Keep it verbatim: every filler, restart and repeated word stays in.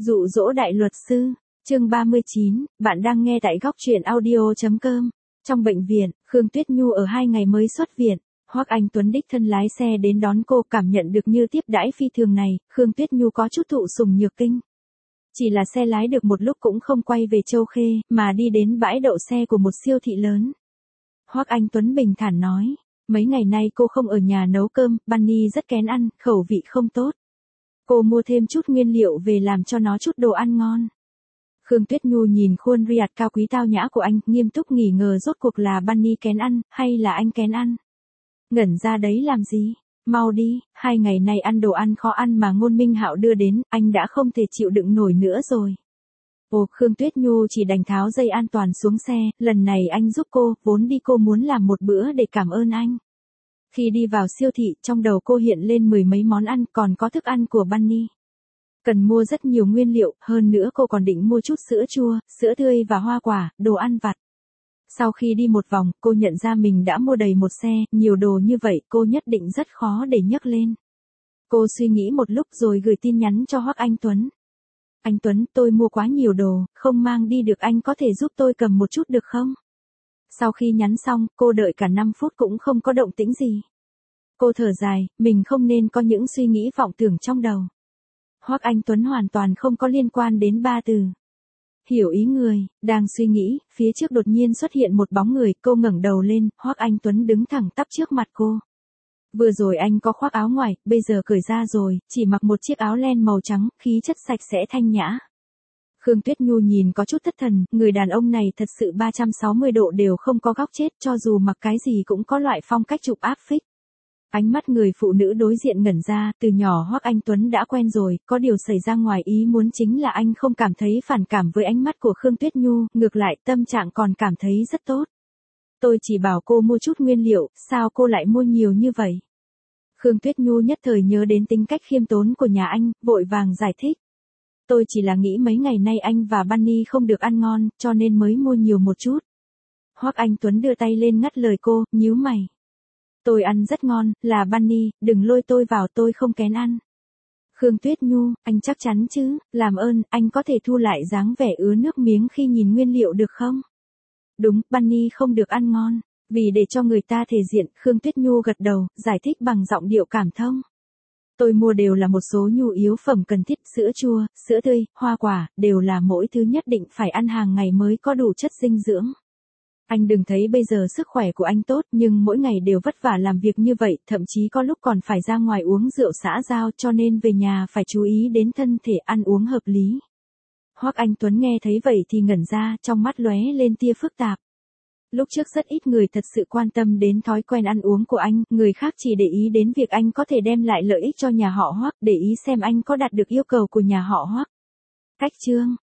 Dụ dỗ đại luật sư, chương ba mươi chín, bạn đang nghe tại góc truyện audio chấm com. Trong bệnh viện, Khương Tuyết Nhu ở hai ngày mới xuất viện, Hoắc Anh Tuấn đích thân lái xe đến đón cô. Cảm nhận được như tiếp đãi phi thường này, Khương Tuyết Nhu có chút thụ sủng nhược kinh. Chỉ là xe lái được một lúc cũng không quay về Châu Khê, mà đi đến bãi đậu xe của một siêu thị lớn. Hoắc Anh Tuấn bình thản nói, mấy ngày nay cô không ở nhà nấu cơm, Bunny rất kén ăn, khẩu vị không tốt. Cô mua thêm chút nguyên liệu về làm cho nó chút đồ ăn ngon. Khương Tuyết Nhu nhìn khuôn riat cao quý tao nhã của anh, nghiêm túc nghỉ ngờ rốt cuộc là Bunny kén ăn, hay là anh kén ăn. Ngẩn ra đấy làm gì, mau đi, hai ngày nay ăn đồ ăn khó ăn mà Ngôn Minh Hạo đưa đến, anh đã không thể chịu đựng nổi nữa rồi. Ồ, Khương Tuyết Nhu chỉ đành tháo dây an toàn xuống xe, lần này anh giúp cô, vốn đi cô muốn làm một bữa để cảm ơn anh. Khi đi vào siêu thị, trong đầu cô hiện lên mười mấy món ăn, còn có thức ăn của Bunny. Cần mua rất nhiều nguyên liệu, hơn nữa cô còn định mua chút sữa chua, sữa tươi và hoa quả, đồ ăn vặt. Sau khi đi một vòng, cô nhận ra mình đã mua đầy một xe, nhiều đồ như vậy cô nhất định rất khó để nhấc lên. Cô suy nghĩ một lúc rồi gửi tin nhắn cho Hoắc Anh Tuấn. Anh Tuấn, tôi mua quá nhiều đồ, không mang đi được, anh có thể giúp tôi cầm một chút được không? Sau khi nhắn xong, cô đợi cả năm phút cũng không có động tĩnh gì. Cô thở dài, mình không nên có những suy nghĩ vọng tưởng trong đầu. Hoắc Anh Tuấn hoàn toàn không có liên quan đến ba từ. Hiểu ý người, đang suy nghĩ, phía trước đột nhiên xuất hiện một bóng người, cô ngẩng đầu lên, Hoắc Anh Tuấn đứng thẳng tắp trước mặt cô. Vừa rồi anh có khoác áo ngoài, bây giờ cởi ra rồi, chỉ mặc một chiếc áo len màu trắng, khí chất sạch sẽ thanh nhã. Khương Tuyết Nhu nhìn có chút thất thần, người đàn ông này thật sự ba trăm sáu mươi độ đều không có góc chết, cho dù mặc cái gì cũng có loại phong cách chụp áp phích. Ánh mắt người phụ nữ đối diện ngẩn ra, từ nhỏ Hoắc Anh Tuấn đã quen rồi, có điều xảy ra ngoài ý muốn chính là anh không cảm thấy phản cảm với ánh mắt của Khương Tuyết Nhu, ngược lại tâm trạng còn cảm thấy rất tốt. Tôi chỉ bảo cô mua chút nguyên liệu, sao cô lại mua nhiều như vậy? Khương Tuyết Nhu nhất thời nhớ đến tính cách khiêm tốn của nhà anh, vội vàng giải thích. Tôi chỉ là nghĩ mấy ngày nay anh và Bunny không được ăn ngon, cho nên mới mua nhiều một chút. Hoắc Anh Tuấn đưa tay lên ngắt lời cô, nhíu mày. Tôi ăn rất ngon, là Bunny, đừng lôi tôi vào, tôi không kén ăn. Khương Tuyết Nhu, anh chắc chắn chứ, làm ơn, anh có thể thu lại dáng vẻ ứa nước miếng khi nhìn nguyên liệu được không? Đúng, Bunny không được ăn ngon, vì để cho người ta thể diện, Khương Tuyết Nhu gật đầu, giải thích bằng giọng điệu cảm thông. Tôi mua đều là một số nhu yếu phẩm cần thiết, sữa chua, sữa tươi, hoa quả, đều là mỗi thứ nhất định phải ăn hàng ngày mới có đủ chất dinh dưỡng. Anh đừng thấy bây giờ sức khỏe của anh tốt, nhưng mỗi ngày đều vất vả làm việc như vậy, thậm chí có lúc còn phải ra ngoài uống rượu xã giao, cho nên về nhà phải chú ý đến thân thể, ăn uống hợp lý. Hoắc Anh Tuấn nghe thấy vậy thì ngẩn ra, trong mắt lóe lên tia phức tạp. Lúc trước rất ít người thật sự quan tâm đến thói quen ăn uống của anh, người khác chỉ để ý đến việc anh có thể đem lại lợi ích cho nhà họ Hoắc, để ý xem anh có đạt được yêu cầu của nhà họ Hoắc. Cách chương,